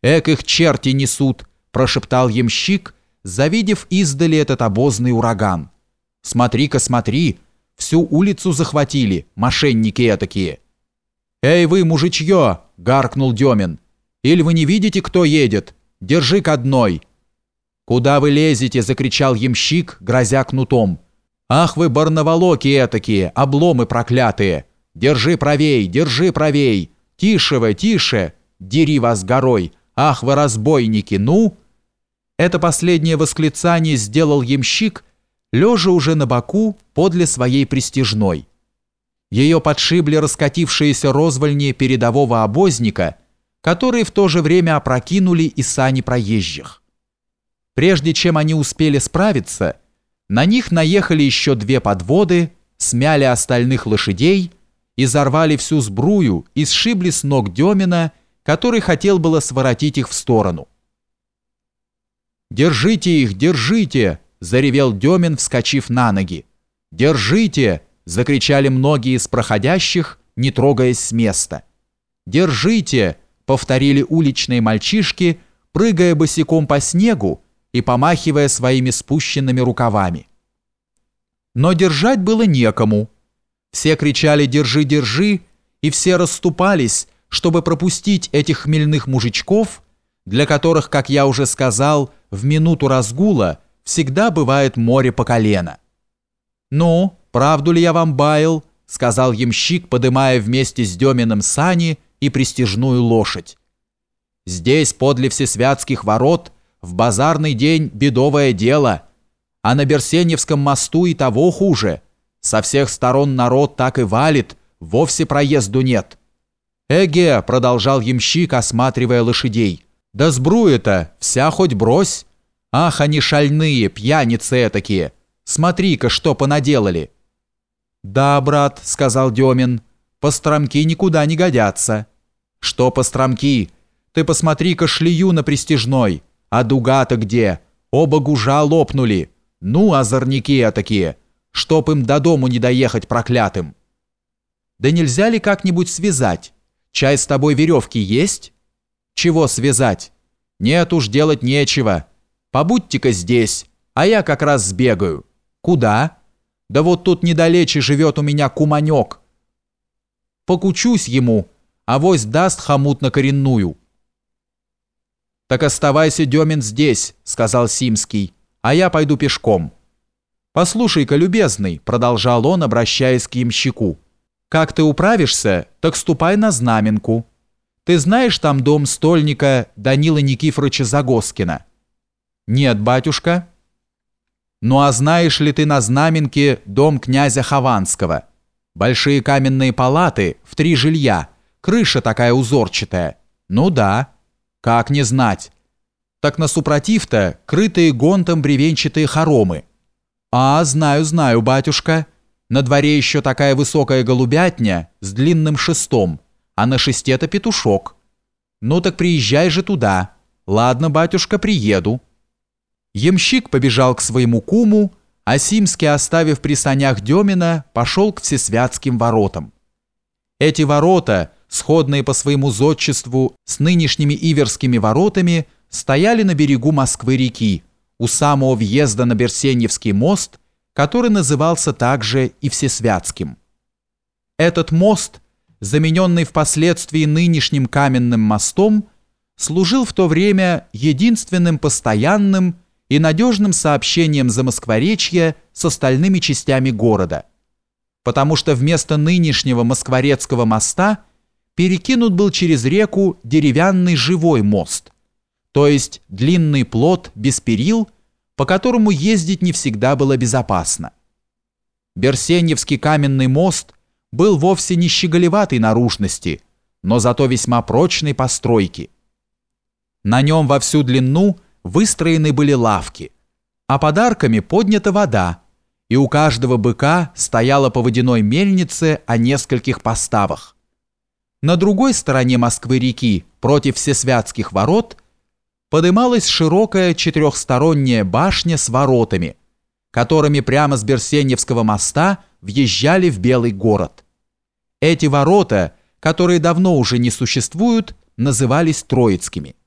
«Эк их черти несут!» – прошептал ямщик, завидев издали этот обозный ураган. «Смотри-ка, смотри! Всю улицу захватили, мошенники этакие!» «Эй вы, мужичье!» – гаркнул Демин. «Иль вы не видите, кто едет? Держи к одной!» «Куда вы лезете?» – закричал ямщик, грозя кнутом. «Ах вы, барнаволоки этакие, обломы проклятые! Держи правей, держи правей! Тише вы, тише! Дери вас горой! Ах вы, разбойники, ну!» Это последнее восклицание сделал ямщик, лежа уже на боку подле своей пристяжной. Ее подшибли раскатившиеся розвальни передового обозника, которые в то же время опрокинули и сани проезжих. Прежде чем они успели справиться, на них наехали еще две подводы, смяли остальных лошадей, изорвали всю сбрую и сшибли с ног Демина, который хотел было своротить их в сторону. «Держите их, держите!» – заревел Демин, вскочив на ноги. «Держите!» – закричали многие из проходящих, не трогаясь с места. «Держите!» – повторили уличные мальчишки, прыгая босиком по снегу и помахивая своими спущенными рукавами. Но держать было некому. Все кричали «Держи, держи!» и все расступались, чтобы пропустить этих хмельных мужичков, для которых, как я уже сказал, в минуту разгула всегда бывает море по колено. «Ну, правду ли я вам баял?» — сказал ямщик, подымая вместе с Деминым сани и пристяжную лошадь. «Здесь, подле Всесвятских ворот, в базарный день бедовое дело, а на Берсеневском мосту и того хуже. Со всех сторон народ так и валит, вовсе проезду нет». «Эге», — продолжал ямщик, осматривая лошадей, «да сбруя-то вся хоть брось. Ах, они шальные, пьяницы этакие. Смотри-ка, что понаделали». «Да, брат», — сказал Демин, — «постромки никуда не годятся». «Что постромки? Ты посмотри-ка шлею на пристяжной. А дуга-то где? Оба гужа лопнули. Ну, озорники этакие, чтоб им до дому не доехать проклятым». «Да нельзя ли как-нибудь связать? Чай с тобой веревки есть?» «Чего связать? Нет уж, делать нечего. Побудьте-ка здесь, а я как раз сбегаю». «Куда?» «Да вот тут недалече живет у меня куманек. Покучусь ему, авось даст хомут на коренную». «Так оставайся, Демин, здесь», — сказал Симский, «а я пойду пешком». «Послушай-ка, любезный», — продолжал он, обращаясь к ямщику, «как ты управишься, так ступай на Знаменку. Ты знаешь там дом стольника Данила Никифоровича Загоскина?» «Нет, батюшка». «Ну а знаешь ли ты на Знаменке дом князя Хованского? Большие каменные палаты в 3 жилья, крыша такая узорчатая». «Ну да». «Как не знать?» «Так на супротив-то крытые гонтом бревенчатые хоромы». «А, знаю, знаю, батюшка. На дворе еще такая высокая голубятня с длинным шестом, а на шесте-то петушок». «Ну так приезжай же туда». «Ладно, батюшка, приеду». Ямщик побежал к своему куму, а Симский, оставив при санях Демина, пошел к Всесвятским воротам. Эти ворота, сходные по своему зодчеству с нынешними Иверскими воротами, стояли на берегу Москвы-реки, у самого въезда на Берсеневский мост, который назывался также и Всесвятским. Этот мост, замененный впоследствии нынешним каменным мостом, служил в то время единственным постоянным и надежным сообщением Замоскворечья с остальными частями города, потому что вместо нынешнего Москворецкого моста перекинут был через реку деревянный живой мост, то есть длинный плот без перил, по которому ездить не всегда было безопасно. Берсеневский каменный мост был вовсе не щеголеватой наружности, но зато весьма прочной постройки. На нем во всю длину выстроены были лавки, а под арками поднята вода, и у каждого быка стояла по водяной мельнице о нескольких поставах. На другой стороне Москвы-реки, против Всесвятских ворот, подымалась широкая 4-сторонняя башня с воротами, которыми прямо с Берсеневского моста въезжали в Белый город. Эти ворота, которые давно уже не существуют, назывались Троицкими.